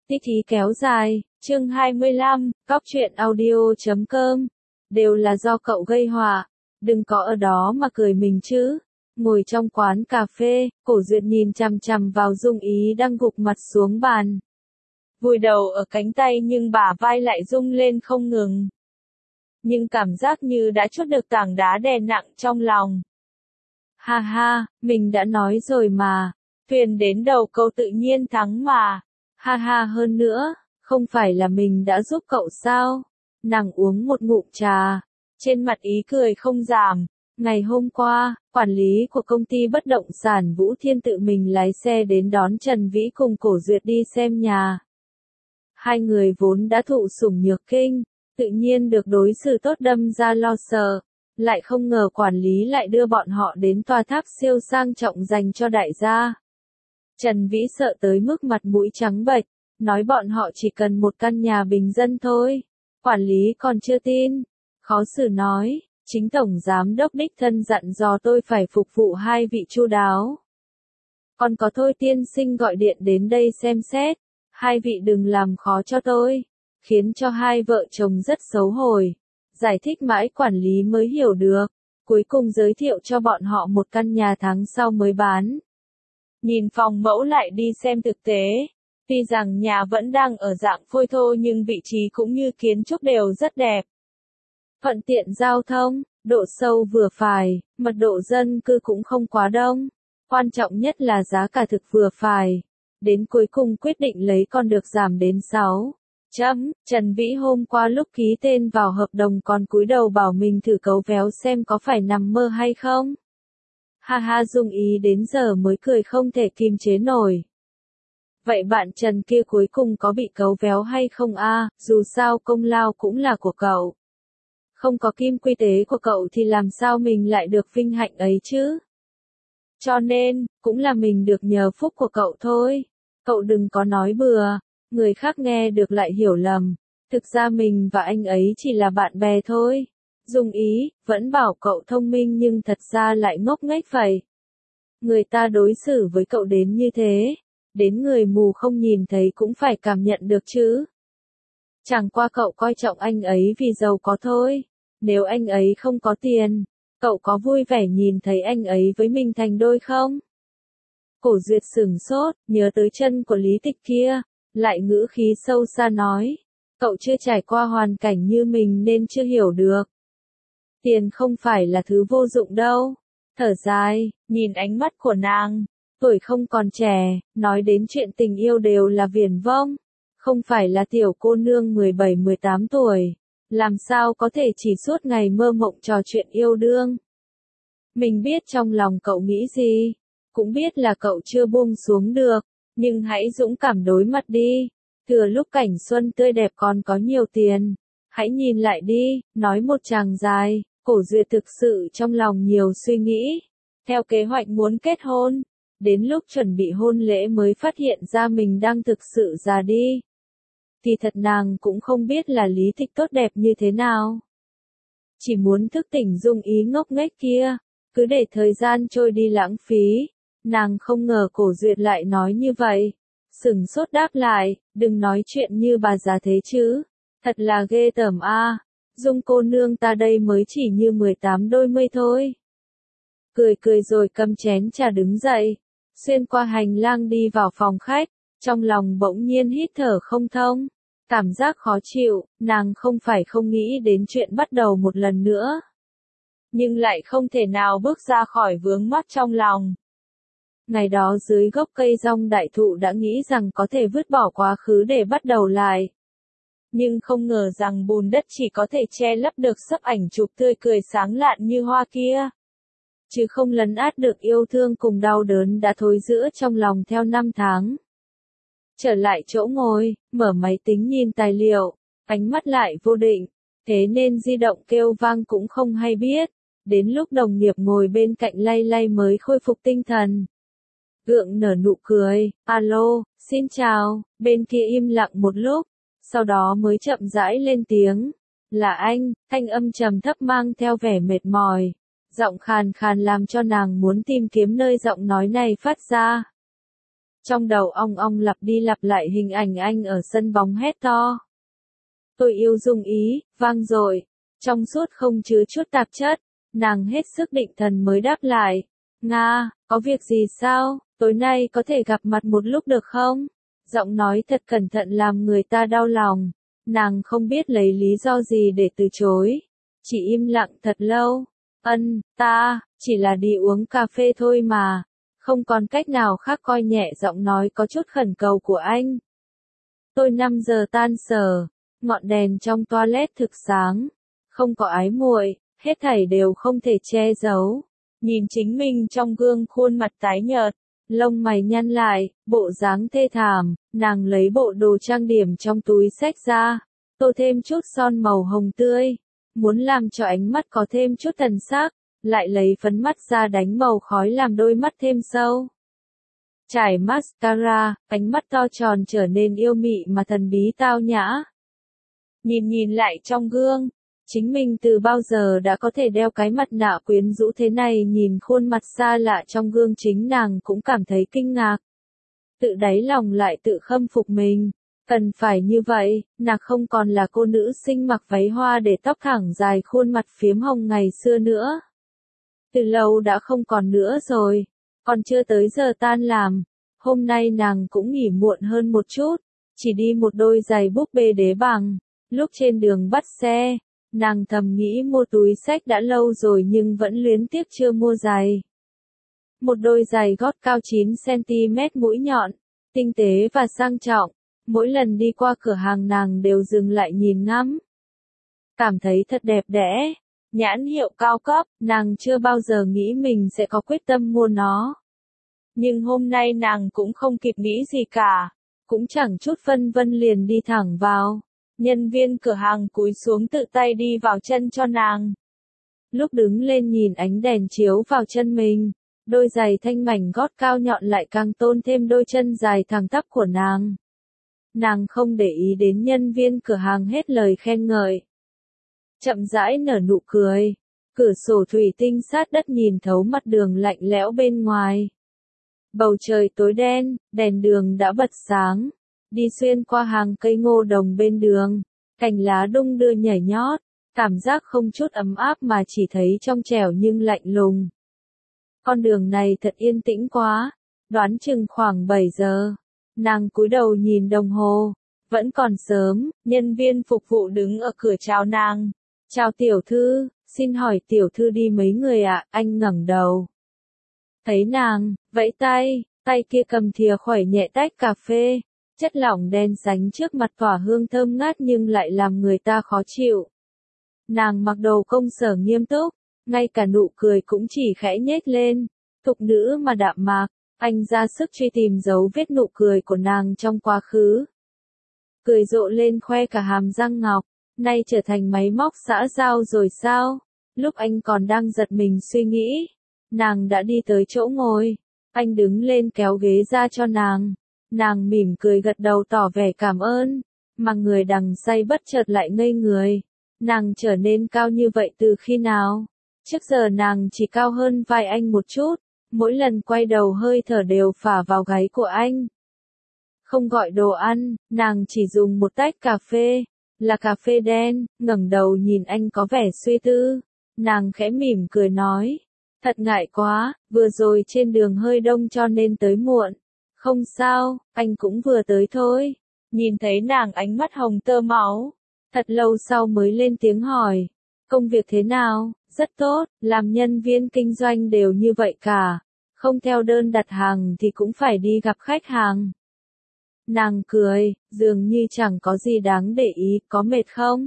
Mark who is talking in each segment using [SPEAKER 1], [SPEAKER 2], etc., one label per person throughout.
[SPEAKER 1] Tí thí kéo dài, chương 25, Góc truyện audio.com. Đều là do cậu gây họa, đừng có ở đó mà cười mình chứ. Ngồi trong quán cà phê, Cổ Duyệt nhìn chằm chằm vào Dung Ý đang gục mặt xuống bàn. Vùi đầu ở cánh tay nhưng bả vai lại rung lên không ngừng. Nhưng cảm giác như đã trút được tảng đá đè nặng trong lòng. Ha ha, mình đã nói rồi mà, thuyền đến đầu câu tự nhiên thắng mà. Ha ha, hơn nữa, không phải là mình đã giúp cậu sao? Nàng uống một ngụm trà, trên mặt ý cười không giảm. Ngày hôm qua, quản lý của công ty bất động sản Vũ Thiên tự mình lái xe đến đón Trần Vĩ cùng Cổ Duyệt đi xem nhà. Hai người vốn đã thụ sủng nhược kinh, tự nhiên được đối xử tốt đâm ra lo sợ. Lại không ngờ quản lý lại đưa bọn họ đến tòa tháp siêu sang trọng dành cho đại gia. Trần Vĩ sợ tới mức mặt mũi trắng bệch, nói bọn họ chỉ cần một căn nhà bình dân thôi. Quản lý còn chưa tin, khó xử nói, chính tổng giám đốc đích thân dặn dò tôi phải phục vụ hai vị chu đáo. Còn có Thôi tiên sinh gọi điện đến đây xem xét, hai vị đừng làm khó cho tôi, khiến cho hai vợ chồng rất xấu hổ. Giải thích mãi quản lý mới hiểu được, cuối cùng giới thiệu cho bọn họ một căn nhà tháng sau mới bán. Nhìn phòng mẫu lại đi xem thực tế, tuy rằng nhà vẫn đang ở dạng phôi thô nhưng vị trí cũng như kiến trúc đều rất đẹp. Thuận tiện giao thông, độ sâu vừa phải, mật độ dân cư cũng không quá đông. Quan trọng nhất là giá cả thực vừa phải. Đến cuối cùng quyết định lấy con được giảm đến 6. Trần Vĩ hôm qua lúc ký tên vào hợp đồng còn cúi đầu bảo mình thử cấu véo xem có phải nằm mơ hay không. Ha ha, Dung Ý đến giờ mới cười không thể kìm chế nổi. Vậy bạn Trần kia cuối cùng có bị cấu véo hay không a? Dù sao công lao cũng là của cậu. Không có kim quy tế của cậu thì làm sao mình lại được vinh hạnh ấy chứ? Cho nên, cũng là mình được nhờ phúc của cậu thôi. Cậu đừng có nói bừa, người khác nghe được lại hiểu lầm. Thực ra mình và anh ấy chỉ là bạn bè thôi. Dung Ý, vẫn bảo cậu thông minh nhưng thật ra lại ngốc nghếch vậy. Người ta đối xử với cậu đến như thế, đến người mù không nhìn thấy cũng phải cảm nhận được chứ. Chẳng qua cậu coi trọng anh ấy vì giàu có thôi. Nếu anh ấy không có tiền, cậu có vui vẻ nhìn thấy anh ấy với mình thành đôi không? Cổ Duyệt sửng sốt, nhớ tới chân của Lý Tịch kia, lại ngữ khí sâu xa nói. Cậu chưa trải qua hoàn cảnh như mình nên chưa hiểu được. Tiền không phải là thứ vô dụng đâu. Thở dài, nhìn ánh mắt của nàng, tuổi không còn trẻ, nói đến chuyện tình yêu đều là viển vông. Không phải là tiểu cô nương 17-18 tuổi, làm sao có thể chỉ suốt ngày mơ mộng trò chuyện yêu đương. Mình biết trong lòng cậu nghĩ gì, cũng biết là cậu chưa buông xuống được, nhưng hãy dũng cảm đối mặt đi. Thừa lúc cảnh xuân tươi đẹp còn có nhiều tiền, hãy nhìn lại đi, nói một tràng dài. Cổ Duyệt thực sự trong lòng nhiều suy nghĩ, theo kế hoạch muốn kết hôn, đến lúc chuẩn bị hôn lễ mới phát hiện ra mình đang thực sự già đi. Thì thật nàng cũng không biết là Lý Tịch tốt đẹp như thế nào. Chỉ muốn thức tỉnh Dung Ý ngốc nghếch kia, cứ để thời gian trôi đi lãng phí. Nàng không ngờ Cổ Duyệt lại nói như vậy. Sửng sốt đáp lại, đừng nói chuyện như bà già thế chứ. Thật là ghê tởm a. Dung cô nương ta đây mới chỉ như 18 đôi mươi thôi. Cười cười rồi cầm chén trà đứng dậy, xuyên qua hành lang đi vào phòng khách, trong lòng bỗng nhiên hít thở không thông. Cảm giác khó chịu, nàng không phải không nghĩ đến chuyện bắt đầu một lần nữa. Nhưng lại không thể nào bước ra khỏi vướng mắc trong lòng. Ngày đó dưới gốc cây rong đại thụ đã nghĩ rằng có thể vứt bỏ quá khứ để bắt đầu lại. Nhưng không ngờ rằng bùn đất chỉ có thể che lấp được sấp ảnh chụp tươi cười sáng lạn như hoa kia. Chứ không lấn át được yêu thương cùng đau đớn đã thối rữa trong lòng theo năm tháng. Trở lại chỗ ngồi, mở máy tính nhìn tài liệu, ánh mắt lại vô định, thế nên di động kêu vang cũng không hay biết. Đến lúc đồng nghiệp ngồi bên cạnh lay lay mới khôi phục tinh thần. Gượng nở nụ cười, alo, xin chào, bên kia im lặng một lúc. Sau đó mới chậm rãi lên tiếng. Là anh, thanh âm trầm thấp mang theo vẻ mệt mỏi. Giọng khàn khàn làm cho nàng muốn tìm kiếm nơi giọng nói này phát ra. Trong đầu ong ong lặp đi lặp lại hình ảnh anh ở sân bóng hét to. Tôi yêu Dung Ý, vang dội, trong suốt không chứa chút tạp chất, nàng hết sức định thần mới đáp lại. Nga, có việc gì sao, tối nay có thể gặp mặt một lúc được không? Giọng nói thật cẩn thận làm người ta đau lòng, nàng không biết lấy lý do gì để từ chối. Chỉ im lặng thật lâu. Ta, chỉ là đi uống cà phê thôi mà. Không còn cách nào khác, coi nhẹ giọng nói có chút khẩn cầu của anh. Tôi 5 giờ tan sở, ngọn đèn trong toilet thực sáng, không có ái muội, hết thảy đều không thể che giấu. Nhìn chính mình trong gương, khuôn mặt tái nhợt, lông mày nhăn lại, bộ dáng thê thảm, nàng lấy bộ đồ trang điểm trong túi xách ra, tô thêm chút son màu hồng tươi, muốn làm cho ánh mắt có thêm chút thần sắc, lại lấy phấn mắt ra đánh màu khói làm đôi mắt thêm sâu. Trải mascara, ánh mắt to tròn trở nên yêu mị mà thần bí tao nhã. Nhìn lại trong gương, chính mình từ bao giờ đã có thể đeo cái mặt nạ quyến rũ thế này, nhìn khuôn mặt xa lạ trong gương chính nàng cũng cảm thấy kinh ngạc. Tự đáy lòng lại tự khâm phục mình, cần phải như vậy, nàng không còn là cô nữ sinh mặc váy hoa để tóc thẳng dài khuôn mặt phiếm hồng ngày xưa nữa. Từ lâu đã không còn nữa rồi, còn chưa tới giờ tan làm, hôm nay nàng cũng nghỉ muộn hơn một chút, chỉ đi một đôi giày búp bê đế bằng. Lúc trên đường bắt xe, nàng thầm nghĩ mua túi xách đã lâu rồi nhưng vẫn luyến tiếc chưa mua giày. Một đôi giày gót cao 9cm, mũi nhọn, tinh tế và sang trọng, mỗi lần đi qua cửa hàng nàng đều dừng lại nhìn ngắm. Cảm thấy thật đẹp đẽ, nhãn hiệu cao cấp, nàng chưa bao giờ nghĩ mình sẽ có quyết tâm mua nó. Nhưng hôm nay nàng cũng không kịp nghĩ gì cả, cũng chẳng chút phân vân liền đi thẳng vào. Nhân viên cửa hàng cúi xuống tự tay đi vào chân cho nàng. Lúc đứng lên nhìn ánh đèn chiếu vào chân mình, đôi giày thanh mảnh gót cao nhọn lại càng tôn thêm đôi chân dài thẳng tắp của nàng. Nàng không để ý đến nhân viên cửa hàng hết lời khen ngợi. Chậm rãi nở nụ cười, cửa sổ thủy tinh sát đất nhìn thấu mặt đường lạnh lẽo bên ngoài. Bầu trời tối đen, đèn đường đã bật sáng. Đi xuyên qua hàng cây ngô đồng bên đường, cành lá đung đưa nhảy nhót, cảm giác không chút ấm áp mà chỉ thấy trong trẻo nhưng lạnh lùng. Con đường này thật yên tĩnh quá, đoán chừng khoảng 7 giờ. Nàng cúi đầu nhìn đồng hồ, vẫn còn sớm, nhân viên phục vụ đứng ở cửa chào nàng. Chào tiểu thư, xin hỏi tiểu thư đi mấy người ạ? Anh ngẩng đầu. Thấy nàng, vẫy tay, tay kia cầm thìa khuẩy nhẹ tách cà phê. Chất lỏng đen sánh trước mặt tỏa hương thơm ngát nhưng lại làm người ta khó chịu. Nàng mặc đồ công sở nghiêm túc, ngay cả nụ cười cũng chỉ khẽ nhếch lên, thục nữ mà đạm mạc, anh ra sức truy tìm dấu vết nụ cười của nàng trong quá khứ. Cười rộ lên khoe cả hàm răng ngọc, nay trở thành máy móc xã giao rồi sao? Lúc anh còn đang giật mình suy nghĩ, nàng đã đi tới chỗ ngồi, anh đứng lên kéo ghế ra cho nàng. Nàng mỉm cười gật đầu tỏ vẻ cảm ơn, mà người đằng say bất chợt lại ngây người. Nàng trở nên cao như vậy từ khi nào? Trước giờ nàng chỉ cao hơn vai anh một chút, mỗi lần quay đầu hơi thở đều phả vào gáy của anh. Không gọi đồ ăn, nàng chỉ dùng một tách cà phê, là cà phê đen, ngẩng đầu nhìn anh có vẻ suy tư. Nàng khẽ mỉm cười nói, thật ngại quá, vừa rồi trên đường hơi đông cho nên tới muộn. Không sao, anh cũng vừa tới thôi. Nhìn thấy nàng ánh mắt hồng tơ máu. Thật lâu sau mới lên tiếng hỏi. Công việc thế nào? Rất tốt, làm nhân viên kinh doanh đều như vậy cả. Không theo đơn đặt hàng thì cũng phải đi gặp khách hàng. Nàng cười, dường như chẳng có gì đáng để ý, có mệt không?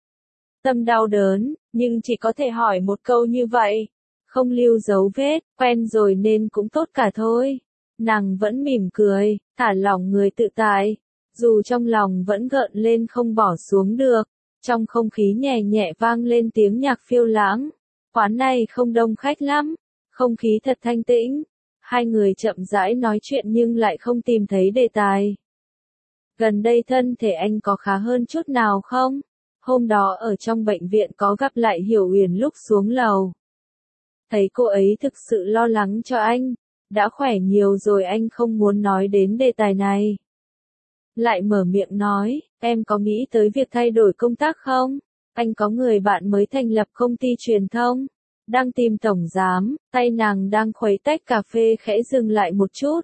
[SPEAKER 1] Tâm đau đớn, nhưng chỉ có thể hỏi một câu như vậy. Không lưu dấu vết, quen rồi nên cũng tốt cả thôi. Nàng vẫn mỉm cười, thả lỏng người tự tại, dù trong lòng vẫn gợn lên không bỏ xuống được. Trong không khí nhẹ nhẹ vang lên tiếng nhạc phiêu lãng. Quán này không đông khách lắm, không khí thật thanh tĩnh. Hai người chậm rãi nói chuyện nhưng lại không tìm thấy đề tài. Gần đây thân thể anh có khá hơn chút nào không? Hôm đó ở trong bệnh viện có gặp lại Hiểu Uyển lúc xuống lầu. Thấy cô ấy thực sự lo lắng cho anh. đã khỏe nhiều rồi, anh không muốn nói đến đề tài này. Lại mở miệng nói, em có nghĩ tới việc thay đổi công tác không? Anh có người bạn mới thành lập công ty truyền thông, đang tìm tổng giám, tay nàng đang khuấy tách cà phê khẽ dừng lại một chút.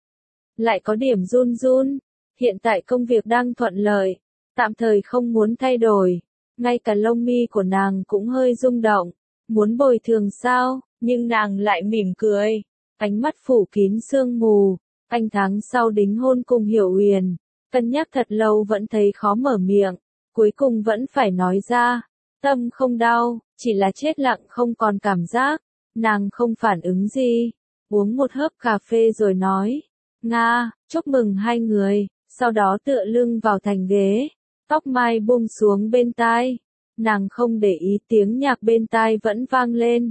[SPEAKER 1] Lại có điểm run run, hiện tại công việc đang thuận lợi, tạm thời không muốn thay đổi. Ngay cả lông mi của nàng cũng hơi rung động, muốn bồi thường sao, nhưng nàng lại mỉm cười, ánh mắt phủ kín sương mù. Anh tháng sau đính hôn cùng Hiểu Uyển, cân nhắc thật lâu vẫn thấy khó mở miệng, cuối cùng vẫn phải nói ra. Tâm không đau, chỉ là chết lặng không còn cảm giác. Nàng không phản ứng gì, uống một hớp cà phê rồi nói, Nga, chúc mừng hai người, sau đó tựa lưng vào thành ghế, tóc mai buông xuống bên tai. Nàng không để ý tiếng nhạc bên tai vẫn vang lên.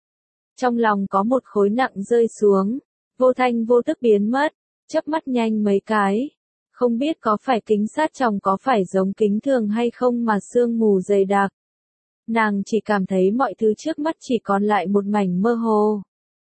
[SPEAKER 1] Trong lòng có một khối nặng rơi xuống, vô thanh vô tức biến mất, chớp mắt nhanh mấy cái. Không biết có phải kính sát tròng có phải giống kính thường hay không mà sương mù dày đặc. Nàng chỉ cảm thấy mọi thứ trước mắt chỉ còn lại một mảnh mơ hồ.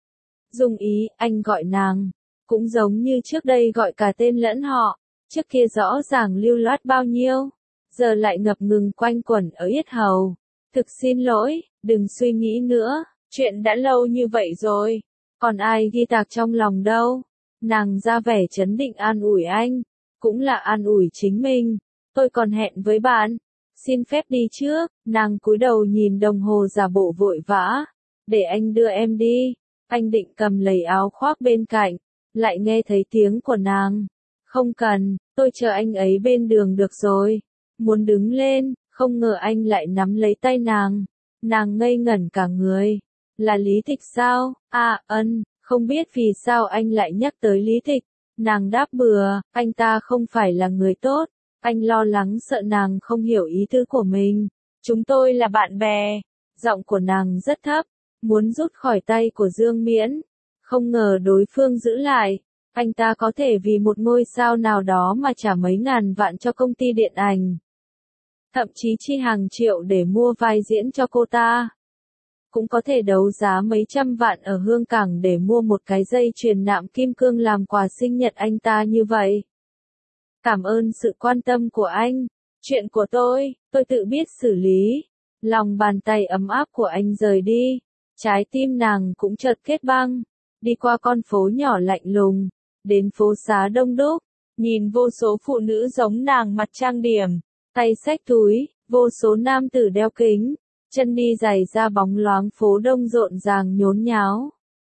[SPEAKER 1] Dung Ý, anh gọi nàng, cũng giống như trước đây gọi cả tên lẫn họ, trước kia rõ ràng lưu loát bao nhiêu, giờ lại ngập ngừng quanh quẩn ở yết hầu. Thực xin lỗi, đừng suy nghĩ nữa, chuyện đã lâu như vậy rồi, còn ai ghi tạc trong lòng đâu. Nàng ra vẻ trấn định an ủi anh, cũng là an ủi chính mình, tôi còn hẹn với bạn, xin phép đi trước. Nàng cúi đầu nhìn đồng hồ giả bộ vội vã, để anh đưa em đi. Anh định cầm lấy áo khoác bên cạnh, lại nghe thấy tiếng của nàng, không cần, tôi chờ anh ấy bên đường được rồi. Muốn đứng lên, không ngờ anh lại nắm lấy tay nàng. Nàng ngây ngẩn cả người. Là Lý Tịch sao? À, không biết vì sao anh lại nhắc tới Lý Tịch. Nàng đáp bừa, anh ta không phải là người tốt. Anh lo lắng sợ nàng không hiểu ý tứ của mình. Chúng tôi là bạn bè. Giọng của nàng rất thấp, muốn rút khỏi tay của Dương Miễn. Không ngờ đối phương giữ lại. Anh ta có thể vì một ngôi sao nào đó mà trả mấy ngàn vạn cho công ty điện ảnh. Thậm chí chi hàng triệu để mua vai diễn cho cô ta. Cũng có thể đấu giá mấy trăm vạn ở Hương Cảng để mua một cái dây chuyền nạm kim cương làm quà sinh nhật anh ta như vậy. Cảm ơn sự quan tâm của anh. Chuyện của tôi tự biết xử lý. Lòng bàn tay ấm áp của anh rời đi. Trái tim nàng cũng chợt kết băng. Đi qua con phố nhỏ lạnh lùng. Đến phố xá đông đúc. Nhìn vô số phụ nữ giống nàng mặt trang điểm. Tay xách túi. Vô số nam tử đeo kính. Chân đi giày ra bóng loáng phố đông rộn ràng nhốn nháo.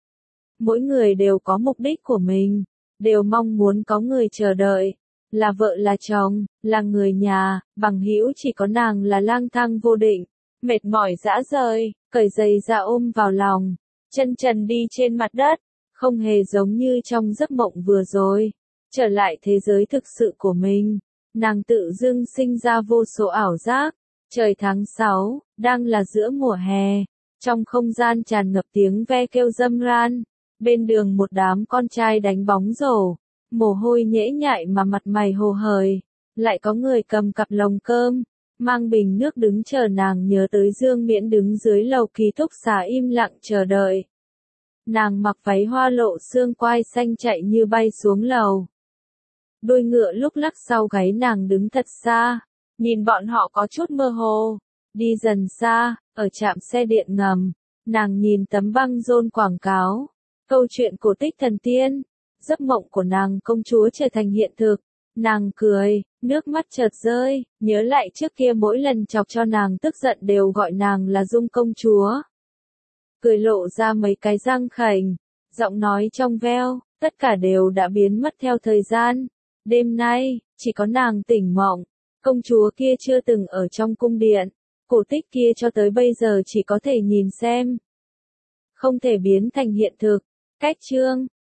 [SPEAKER 1] Mỗi người đều có mục đích của mình. Đều mong muốn có người chờ đợi. Là vợ là chồng, là người nhà, bằng hữu, chỉ có nàng là lang thang vô định, mệt mỏi rã rời, cởi giày ra ôm vào lòng, chân trần đi trên mặt đất, không hề giống như trong giấc mộng vừa rồi. Trở lại thế giới thực sự của mình, nàng tự dưng sinh ra vô số ảo giác. Trời tháng 6, đang là giữa mùa hè, trong không gian tràn ngập tiếng ve kêu râm ran, bên đường một đám con trai đánh bóng rổ. Mồ hôi nhễ nhại mà mặt mày hồ hởi, lại có người cầm cặp lồng cơm, mang bình nước đứng chờ nàng, nhớ tới Dương Miễn đứng dưới lầu ký túc xá im lặng chờ đợi. Nàng mặc váy hoa lộ xương quai xanh chạy như bay xuống lầu. Đuôi ngựa lúc lắc sau gáy nàng đứng thật xa, nhìn bọn họ có chút mơ hồ, đi dần xa, ở trạm xe điện ngầm, nàng nhìn tấm băng rôn quảng cáo, câu chuyện cổ tích thần tiên. Giấc mộng của nàng công chúa trở thành hiện thực. Nàng cười, nước mắt chợt rơi, nhớ lại trước kia mỗi lần chọc cho nàng tức giận đều gọi nàng là Dung công chúa. Cười lộ ra mấy cái răng khểnh, giọng nói trong veo, tất cả đều đã biến mất theo thời gian. Đêm nay, chỉ có nàng tỉnh mộng, công chúa kia chưa từng ở trong cung điện, cổ tích kia cho tới bây giờ chỉ có thể nhìn xem. Không thể biến thành hiện thực. Cách chương